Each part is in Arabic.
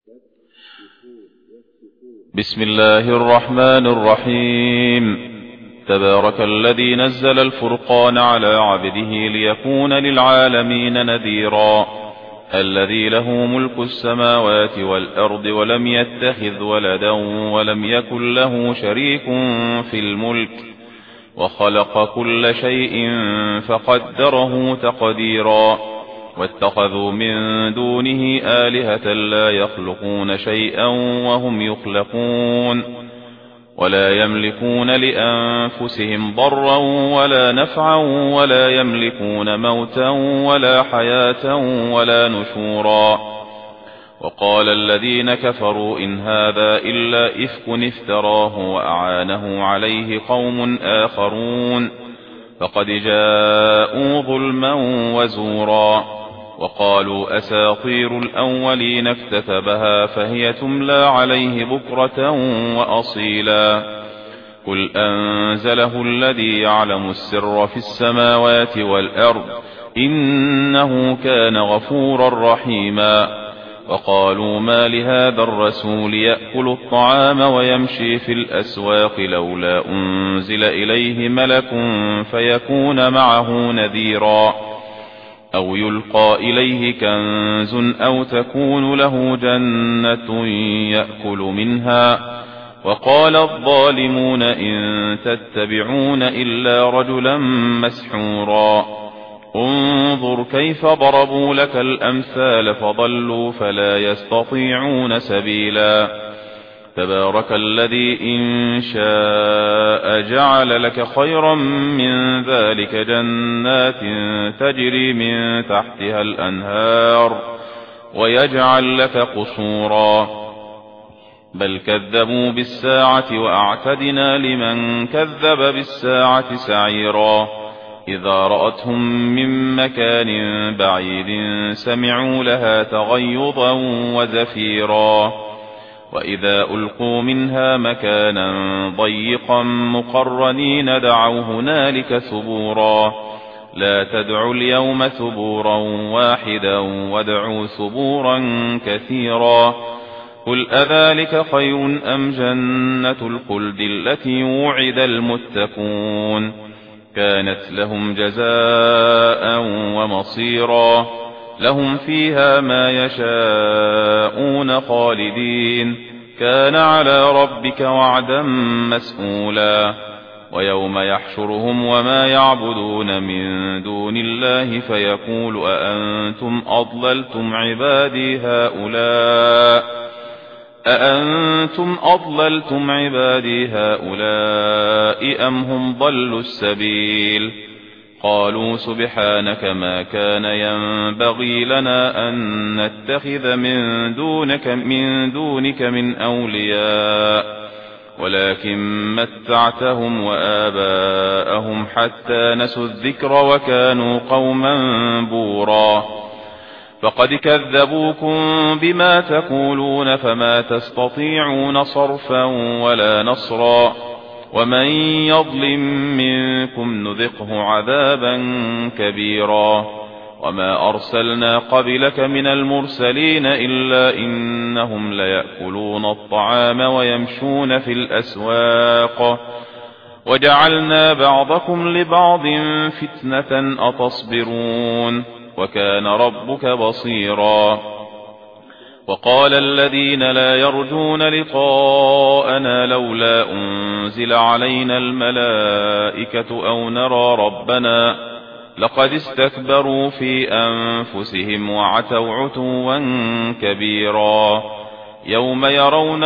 بسم الله الرحمن الرحيم. تبارك الذي نزل الفرقان على عبده ليكون للعالمين نذيرا. الذي له ملك السماوات والأرض ولم يتخذ ولدا ولم يكن له شريك في الملك وخلق كل شيء فقدره تقديرا. واتخذوا من دونه آلهة لا يخلقون شيئا وهم يخلقون ولا يملكون لأنفسهم ضرا ولا نفعا ولا يملكون موتا ولا حياة ولا نشورا. وقال الذين كفروا إن هذا إلا إفك افتراه وأعانه عليه قوم آخرون فقد جاءوا ظلما وزورا. وقالوا أساطير الأولين اكتتبها فهي تملى عليه بكرة وأصيلا. قل أنزله الذي يعلم السر في السماوات والأرض إنه كان غفورا رحيما. وقالوا ما لهذا الرسول يأكل الطعام ويمشي في الأسواق لولا أنزل إليه ملك فيكون معه نذيرا أو يلقى إليه كنز أو تكون له جنة يأكل منها. وقال الظالمون إن تتبعون إلا رجلا مسحورا. انظر كيف ضربوا لك الأمثال فضلوا فلا يستطيعون سبيلا. تبارك الذي إن شاء جعل لك خيرا من ذلك جنات تجري من تحتها الأنهار ويجعل لك قصورا. بل كذبوا بالساعة وأعتدنا لمن كذب بالساعة سعيرا. إذا رأتهم من مكان بعيد سمعوا لها تغيظا وزفيرا. وإذا ألقوا منها مكانا ضيقا مقرنين دعوا هنالك ثبورا. لا تدعوا اليوم ثبورا واحدا وادعوا ثبورا كثيرا. قل أذلك خير أم جنة الخلد التي وعد المتقون كانت لهم جزاء ومصيرا. لهم فيها ما يشاءون خالدين كان على ربك وعدا مسئولا. ويوم يحشرهم وما يعبدون من دون الله فيقول أأنتم أضللتم عبادي هؤلاء أم هم ضلوا السبيل. قالوا سبحانك ما كان ينبغي لنا أن نتخذ من دونك من أولياء ولكن متعتهم وآباءهم حتى نسوا الذكر وكانوا قوما بورا. فقد كذبوكم بما تقولون فما تستطيعون صرفا ولا نصرا. ومن يظلم منكم نذقه عذابا كبيرا. وما أرسلنا قبلك من المرسلين إلا إنهم ليأكلون الطعام ويمشون في الأسواق وجعلنا بعضكم لبعض فتنة أتصبرون وكان ربك بصيرا. وقال الذين لا يرجون لقاءنا لولا أنزل علينا الملائكة أو نرى ربنا لقد استكبروا في أنفسهم وعتوا عتوا كبيرا. يوم يرون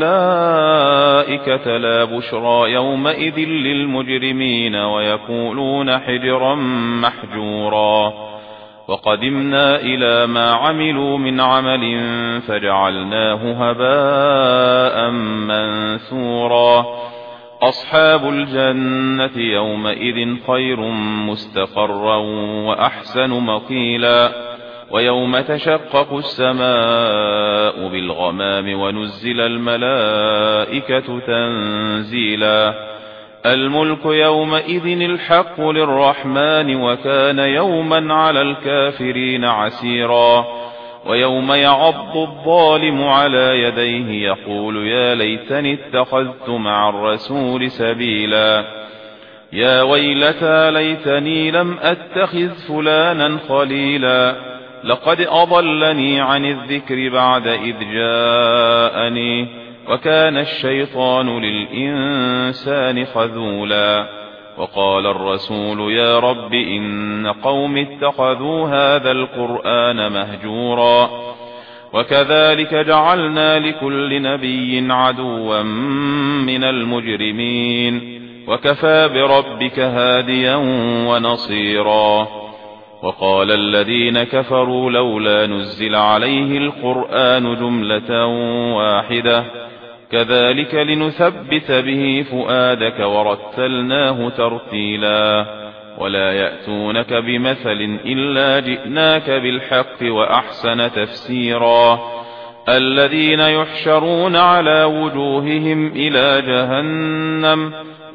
الملائكة لا بشرى يومئذ للمجرمين ويقولون حجرا محجورا. وقدمنا إلى ما عملوا من عمل فجعلناه هباء منثورا. أصحاب الجنة يومئذ خير مستقرا وأحسن مقيلا. ويوم تشقق السماء بالغمام ونزل الملائكة تنزيلا. الملك يومئذ الحق للرحمن وكان يوما على الكافرين عسيرا. ويوم يعض الظالم على يديه يقول يا ليتني اتخذت مع الرسول سبيلا يا ويلتى ليتني لم أتخذ فلانا خليلا لقد أضلني عن الذكر بعد إذ جاءني وكان الشيطان للإنسان خذولا وقال الرسول يا رب إن قوم اتخذوا هذا القرآن مهجورا وكذلك جعلنا لكل نبي عدوا من المجرمين وكفى بربك هاديا ونصيرا وقال الذين كفروا لولا نزل عليه القرآن جملة واحدة كذلك لنثبت به فؤادك ورتلناه ترتيلا ولا يأتونك بمثل إلا جئناك بالحق وأحسن تفسيرا الذين يحشرون على وجوههم إلى جهنم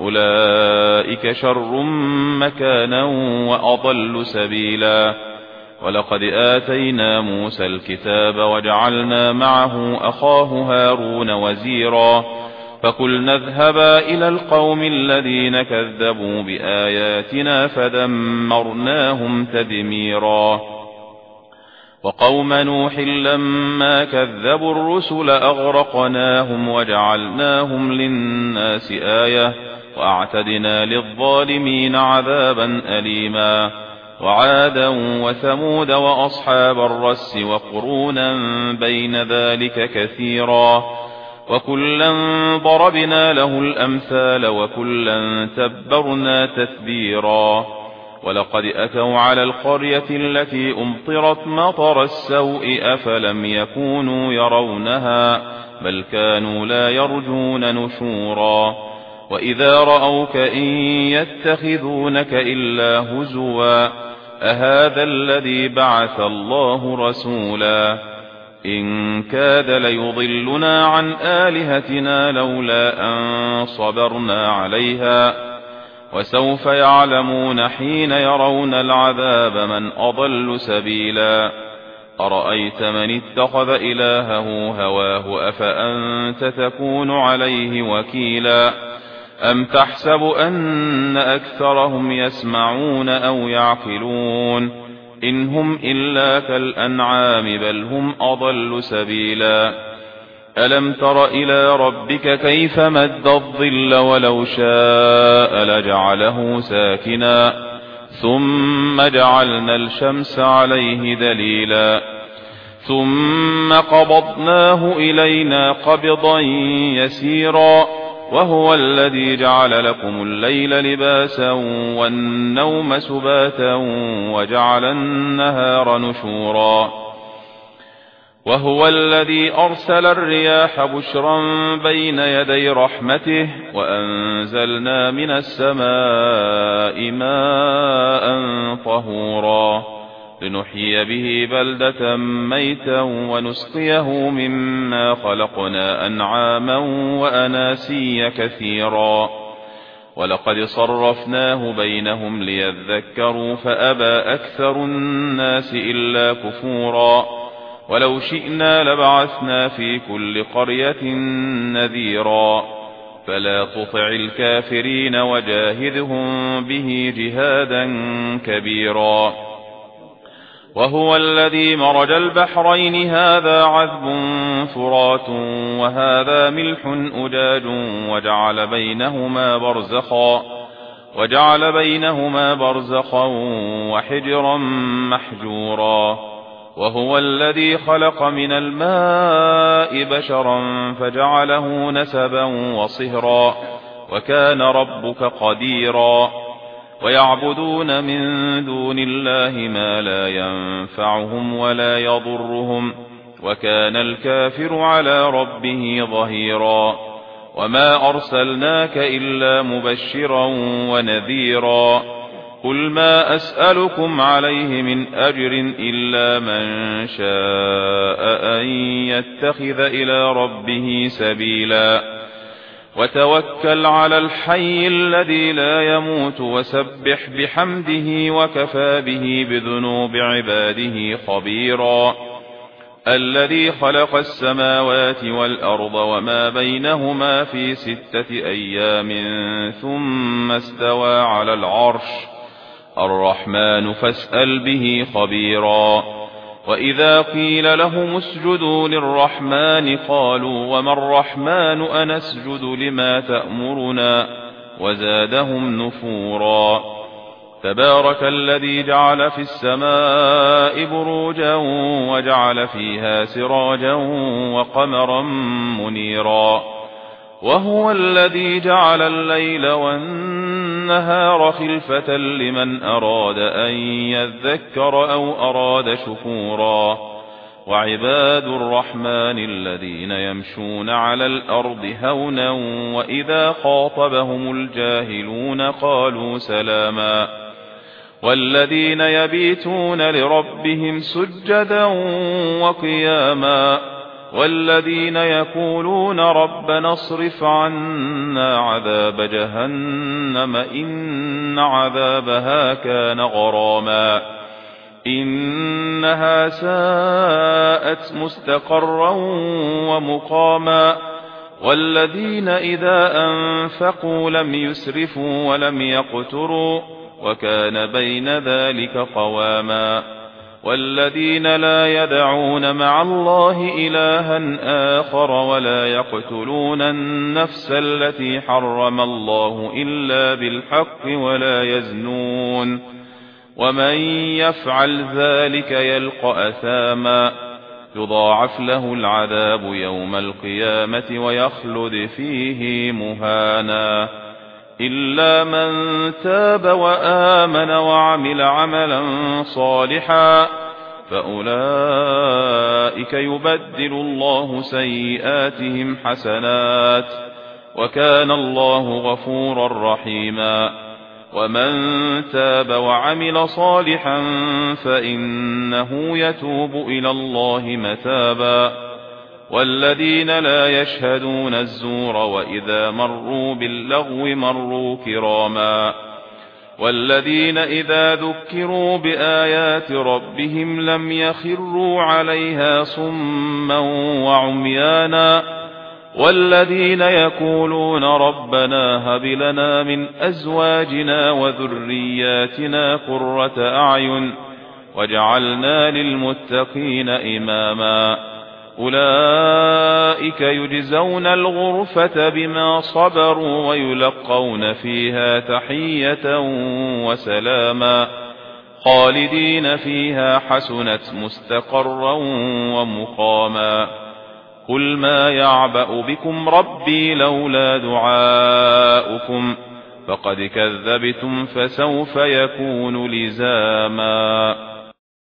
أولئك شر مكانا وأضل سبيلا ولقد آتينا موسى الكتاب وجعلنا معه أخاه هارون وزيرا فقلنا اذهبا إلى القوم الذين كذبوا بآياتنا فدمرناهم تدميرا وقوم نوح لما كذبوا الرسل أغرقناهم وجعلناهم للناس آية وأعتدنا للظالمين عذابا أليما وعادا وثمود وأصحاب الرس وقرونا بين ذلك كثيرا وكلا ضربنا له الأمثال وكلا تبرنا تتبيرا ولقد أتوا على القرية التي أمطرت مطر السوء أفلم يكونوا يرونها بل كانوا لا يرجون نشورا وإذا رأوك إن يتخذونك إلا هزوا أهذا الذي بعث الله رسولا إن كاد ليضلنا عن آلهتنا لولا أن صبرنا عليها وسوف يعلمون حين يرون العذاب من أضل سبيلا أرأيت من اتخذ إلهه هواه أفأنت تكون عليه وكيلا أم تحسب أن أكثرهم يسمعون أو يعقلون إن هم إلا كالأنعام بل هم أضل سبيلا ألم تر إلى ربك كيف مد الظل ولو شاء لجعله ساكنا ثم جعلنا الشمس عليه دليلا ثم قبضناه إلينا قبضا يسيرا وهو الذي جعل لكم الليل لباسا والنوم سباتا وجعل النهار نشورا وهو الذي أرسل الرياح بشرا بين يدي رحمته وأنزلنا من السماء ماء طهورا لنحيي به بلدة ميتا ونسقيه مما خلقنا أنعاما وأناسيا كثيرا ولقد صرفناه بينهم ليذكروا فأبى أكثر الناس إلا كفورا ولو شئنا لبعثنا في كل قرية نذيرا فلا تطع الكافرين وجاهدهم به جهادا كبيرا وهو الذي مرج البحرين هذا عذب فرات وهذا ملح أجاج وجعل بينهما برزخا وحجرا محجورا وهو الذي خلق من الماء بشرا فجعله نسبا وصهرا وكان ربك قديرا ويعبدون من دون الله ما لا ينفعهم ولا يضرهم وكان الكافر على ربه ظهيرا وما أرسلناك إلا مبشرا ونذيرا قل ما أسألكم عليه من أجر إلا من شاء أن يتخذ إلى ربه سبيلا وتوكل على الحي الذي لا يموت وسبح بحمده وكفى به بذنوب عباده خبيرا الذي خلق السماوات والأرض وما بينهما في 6 أيام ثم استوى على العرش الرحمن فاسأل به خبيرا. وإذا قيل لهم اسجدوا للرحمن قالوا وما الرحمن أنسجد لما تأمرنا وزادهم نفورا. تبارك الذي جعل في السماء بروجا وجعل فيها سراجا وقمرا منيرا. وهو الذي جعل الليل والنهار خلفة لمن أراد أن يذكر أو أراد شكورا. وعباد الرحمن الذين يمشون على الأرض هونا وإذا خاطبهم الجاهلون قالوا سلاما. والذين يبيتون لربهم سجدا وقياما. والذين يقولون ربنا اصرف عنا عذاب جهنم إن عذابها كان غراما إنها ساءت مستقرا ومقاما. والذين إذا أنفقوا لم يسرفوا ولم يقتروا وكان بين ذلك قواما. والذين لا يدعون مع الله إلها آخر ولا يقتلون النفس التي حرم الله إلا بالحق ولا يزنون ومن يفعل ذلك يلقى أثاما يضاعف له العذاب يوم القيامة ويخلد فيه مهانا إلا من تاب وآمن وعمل عملا صالحا فأولئك يبدل الله سيئاتهم حسنات وكان الله غفورا رحيما. ومن تاب وعمل صالحا فإنه يتوب إلى الله متابا. والذين لا يشهدون الزور وإذا مروا باللغو مروا كراما. والذين إذا ذكروا بآيات ربهم لم يخروا عليها صما وعميانا. والذين يقولون ربنا هب لنا من أزواجنا وذرياتنا قرة أعين واجعلنا للمتقين إماما. أولئك يجزون الغرفة بما صبروا ويلقون فيها تحية وسلاما خالدين فيها حسنت مستقرا ومقاما. قل ما يعبأ بكم ربي لولا دعاؤكم فقد كذبتم فسوف يكون لزاما.